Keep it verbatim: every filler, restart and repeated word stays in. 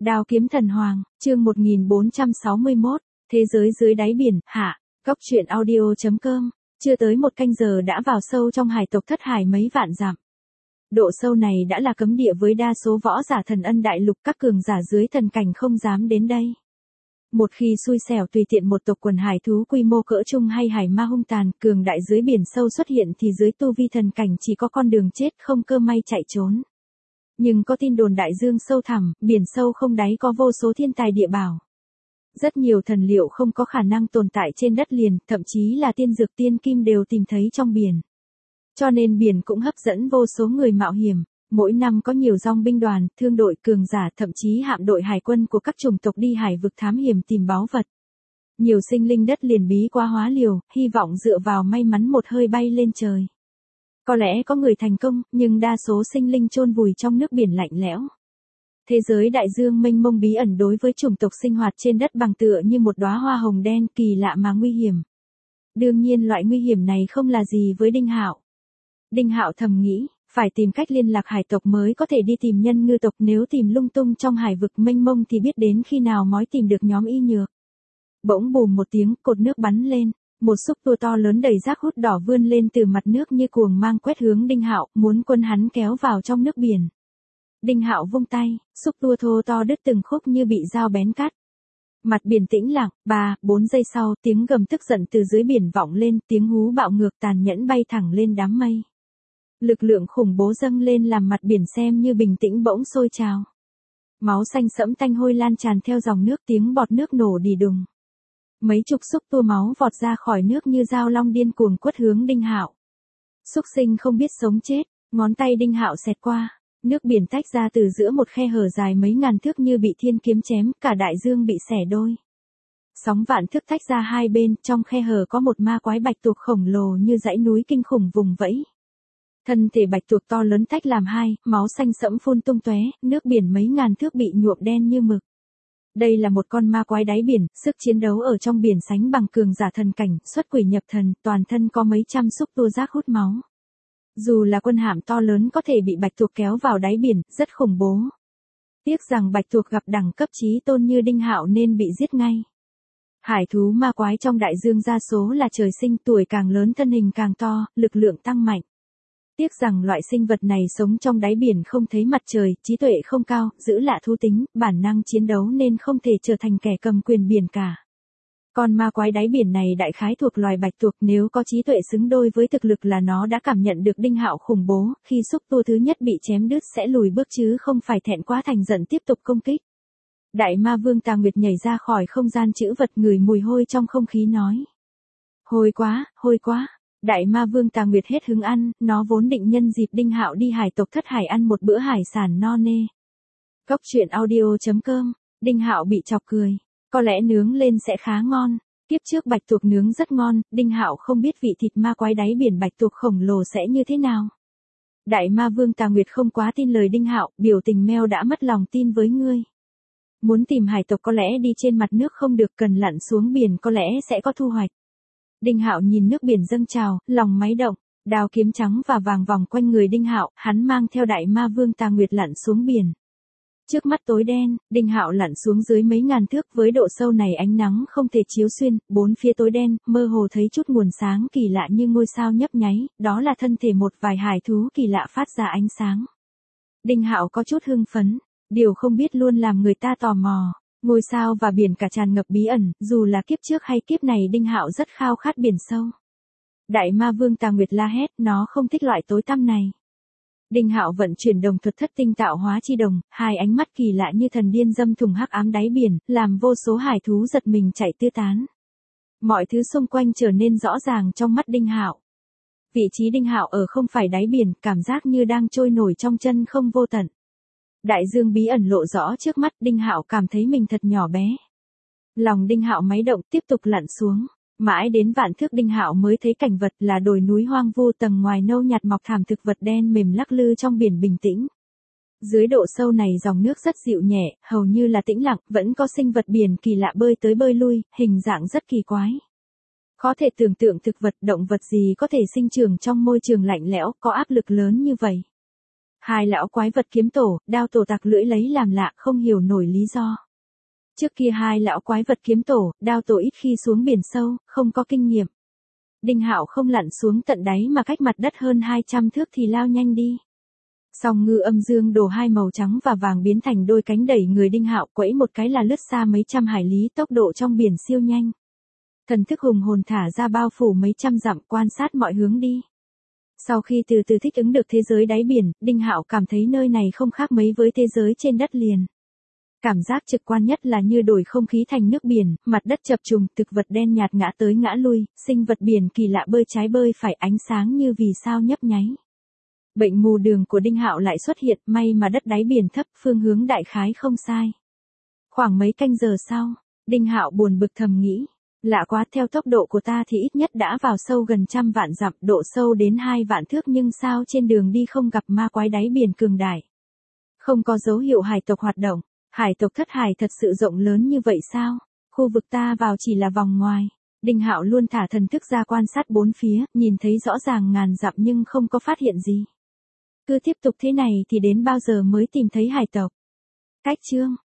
Đao kiếm thần hoàng, chương một nghìn bốn trăm sáu mươi mốt, thế giới dưới đáy biển, hạ, góc truyện audio.com, chưa tới một canh giờ đã vào sâu trong hải tộc thất hải mấy vạn dặm. Độ sâu này đã là cấm địa với đa số võ giả thần ân đại lục, các cường giả dưới thần cảnh không dám đến đây. Một khi xui xẻo tùy tiện một tộc quần hải thú quy mô cỡ trung hay hải ma hung tàn, cường đại dưới biển sâu xuất hiện thì dưới tu vi thần cảnh chỉ có con đường chết không cơ may chạy trốn. Nhưng có tin đồn đại dương sâu thẳm, biển sâu không đáy có vô số thiên tài địa bảo. Rất nhiều thần liệu không có khả năng tồn tại trên đất liền, thậm chí là tiên dược tiên kim đều tìm thấy trong biển. Cho nên biển cũng hấp dẫn vô số người mạo hiểm. Mỗi năm có nhiều dòng binh đoàn, thương đội, cường giả, thậm chí hạm đội hải quân của các chủng tộc đi hải vực thám hiểm tìm báu vật. Nhiều sinh linh đất liền bí quá hóa liều, hy vọng dựa vào may mắn một hơi bay lên trời. Có lẽ có người thành công, nhưng đa số sinh linh chôn vùi trong nước biển lạnh lẽo. Thế giới đại dương mênh mông bí ẩn đối với chủng tộc sinh hoạt trên đất bằng tựa như một đóa hoa hồng đen, kỳ lạ mà nguy hiểm. Đương nhiên loại nguy hiểm này không là gì với Đinh Hạo. Đinh Hạo thầm nghĩ, phải tìm cách liên lạc hải tộc mới có thể đi tìm nhân ngư tộc, nếu tìm lung tung trong hải vực mênh mông thì biết đến khi nào mới tìm được nhóm y nhược. Bỗng bùm một tiếng, cột nước bắn lên. Một xúc tua to lớn đầy rác hút đỏ vươn lên từ mặt nước như cuồng mang quét hướng Đinh Hạo, muốn quân hắn kéo vào trong nước biển. Đinh Hạo vung tay, xúc tua thô to đứt từng khúc như bị dao bén cắt. Mặt biển tĩnh lặng, ba, bốn giây sau, tiếng gầm tức giận từ dưới biển vọng lên, tiếng hú bạo ngược tàn nhẫn bay thẳng lên đám mây. Lực lượng khủng bố dâng lên làm mặt biển xem như bình tĩnh bỗng sôi trào. Máu xanh sẫm tanh hôi lan tràn theo dòng nước, tiếng bọt nước nổ đì đùng. Mấy chục xúc tua máu vọt ra khỏi nước như dao long điên cuồng quất hướng Đinh Hạo. Xúc sinh không biết sống chết, ngón tay Đinh Hạo xẹt qua, nước biển tách ra từ giữa một khe hở dài mấy ngàn thước như bị thiên kiếm chém, cả đại dương bị xẻ đôi. Sóng vạn thước tách ra hai bên, trong khe hở có một ma quái bạch tuộc khổng lồ như dãy núi kinh khủng vùng vẫy. Thân thể bạch tuộc to lớn tách làm hai, máu xanh sẫm phun tung tóe, nước biển mấy ngàn thước bị nhuộm đen như mực. Đây là một con ma quái đáy biển, sức chiến đấu ở trong biển sánh bằng cường giả thần cảnh, xuất quỷ nhập thần, toàn thân có mấy trăm xúc tua rác hút máu. Dù là quân hạm to lớn có thể bị bạch tuộc kéo vào đáy biển, rất khủng bố. Tiếc rằng bạch tuộc gặp đẳng cấp chí tôn như Đinh Hạo nên bị giết ngay. Hải thú ma quái trong đại dương đa số là trời sinh, tuổi càng lớn thân hình càng to, lực lượng tăng mạnh. Tiếc rằng loại sinh vật này sống trong đáy biển không thấy mặt trời, trí tuệ không cao, giữ lạ thú tính, bản năng chiến đấu nên không thể trở thành kẻ cầm quyền biển cả. Con ma quái đáy biển này đại khái thuộc loài bạch tuộc, nếu có trí tuệ xứng đôi với thực lực là nó đã cảm nhận được Đinh Hạo khủng bố, khi xúc tua thứ nhất bị chém đứt sẽ lùi bước chứ không phải thẹn quá thành giận tiếp tục công kích. Đại ma vương Tà Nguyệt nhảy ra khỏi không gian trữ vật, ngửi mùi hôi trong không khí nói. Hôi quá, hôi quá. Đại ma vương Tà Nguyệt hết hứng ăn, nó vốn định nhân dịp Đinh Hạo đi hải tộc thất hải ăn một bữa hải sản no nê. Góc truyện audio.com, Đinh Hạo bị chọc cười. Có lẽ nướng lên sẽ khá ngon. Tiếp trước bạch tuộc nướng rất ngon, Đinh Hạo không biết vị thịt ma quái đáy biển bạch tuộc khổng lồ sẽ như thế nào. Đại ma vương Tà Nguyệt không quá tin lời Đinh Hạo, biểu tình meo đã mất lòng tin với ngươi. Muốn tìm hải tộc có lẽ đi trên mặt nước không được, cần lặn xuống biển có lẽ sẽ có thu hoạch. Đinh Hạo nhìn nước biển dâng trào, lòng máy động, đao kiếm trắng và vàng vòng quanh người Đinh Hạo, hắn mang theo đại ma vương Tà Nguyệt lặn xuống biển. Trước mắt tối đen, Đinh Hạo lặn xuống dưới mấy ngàn thước, với độ sâu này ánh nắng không thể chiếu xuyên, bốn phía tối đen, mơ hồ thấy chút nguồn sáng kỳ lạ như ngôi sao nhấp nháy, đó là thân thể một vài hải thú kỳ lạ phát ra ánh sáng. Đinh Hạo có chút hưng phấn, điều không biết luôn làm người ta tò mò. Ngôi sao và biển cả tràn ngập bí ẩn, dù là kiếp trước hay kiếp này Đinh Hạo rất khao khát biển sâu. Đại ma vương Tà Nguyệt la hét, nó không thích loại tối tăm này. Đinh Hạo vận chuyển đồng thuật thất tinh tạo hóa chi đồng, hai ánh mắt kỳ lạ như thần điên dâm thùng hắc ám đáy biển, làm vô số hải thú giật mình chạy tứ tán. Mọi thứ xung quanh trở nên rõ ràng trong mắt Đinh Hạo. Vị trí Đinh Hạo ở không phải đáy biển, cảm giác như đang trôi nổi trong chân không vô tận. Đại dương bí ẩn lộ rõ trước mắt, Đinh Hạo cảm thấy mình thật nhỏ bé. Lòng Đinh Hạo máy động, tiếp tục lặn xuống, mãi đến vạn thước Đinh Hạo mới thấy cảnh vật là đồi núi hoang vu, tầng ngoài nâu nhạt mọc thảm thực vật đen mềm lắc lư trong biển bình tĩnh. Dưới độ sâu này dòng nước rất dịu nhẹ, hầu như là tĩnh lặng, vẫn có sinh vật biển kỳ lạ bơi tới bơi lui, hình dạng rất kỳ quái. Khó thể tưởng tượng thực vật, động vật gì có thể sinh trưởng trong môi trường lạnh lẽo, có áp lực lớn như vậy. Hai lão quái vật kiếm tổ, đao tổ tặc lưỡi lấy làm lạ không hiểu nổi lý do. Trước kia hai lão quái vật kiếm tổ, đao tổ ít khi xuống biển sâu, không có kinh nghiệm. Đinh Hạo không lặn xuống tận đáy mà cách mặt đất hơn hai trăm thước thì lao nhanh đi. Song ngư âm dương đồ hai màu trắng và vàng biến thành đôi cánh đẩy người Đinh Hạo quẫy một cái là lướt xa mấy trăm hải lý, tốc độ trong biển siêu nhanh. Thần thức hùng hồn thả ra bao phủ mấy trăm dặm quan sát mọi hướng đi. Sau khi từ từ thích ứng được thế giới đáy biển, Đinh Hạo cảm thấy nơi này không khác mấy với thế giới trên đất liền. Cảm giác trực quan nhất là như đổi không khí thành nước biển, mặt đất chập trùng, thực vật đen nhạt ngã tới ngã lui, sinh vật biển kỳ lạ bơi trái bơi phải, ánh sáng như vì sao nhấp nháy. Bệnh mù đường của Đinh Hạo lại xuất hiện, may mà đất đáy biển thấp, phương hướng đại khái không sai. Khoảng mấy canh giờ sau, Đinh Hạo buồn bực thầm nghĩ, lạ quá, theo tốc độ của ta thì ít nhất đã vào sâu gần trăm vạn dặm, độ sâu đến hai vạn thước, nhưng sao trên đường đi không gặp ma quái đáy biển cường đại. Không có dấu hiệu hải tộc hoạt động. Hải tộc Thất Hải thật sự rộng lớn như vậy sao? Khu vực ta vào chỉ là vòng ngoài. Đinh Hạo luôn thả thần thức ra quan sát bốn phía, nhìn thấy rõ ràng ngàn dặm nhưng không có phát hiện gì. Cứ tiếp tục thế này thì đến bao giờ mới tìm thấy hải tộc? Cách chương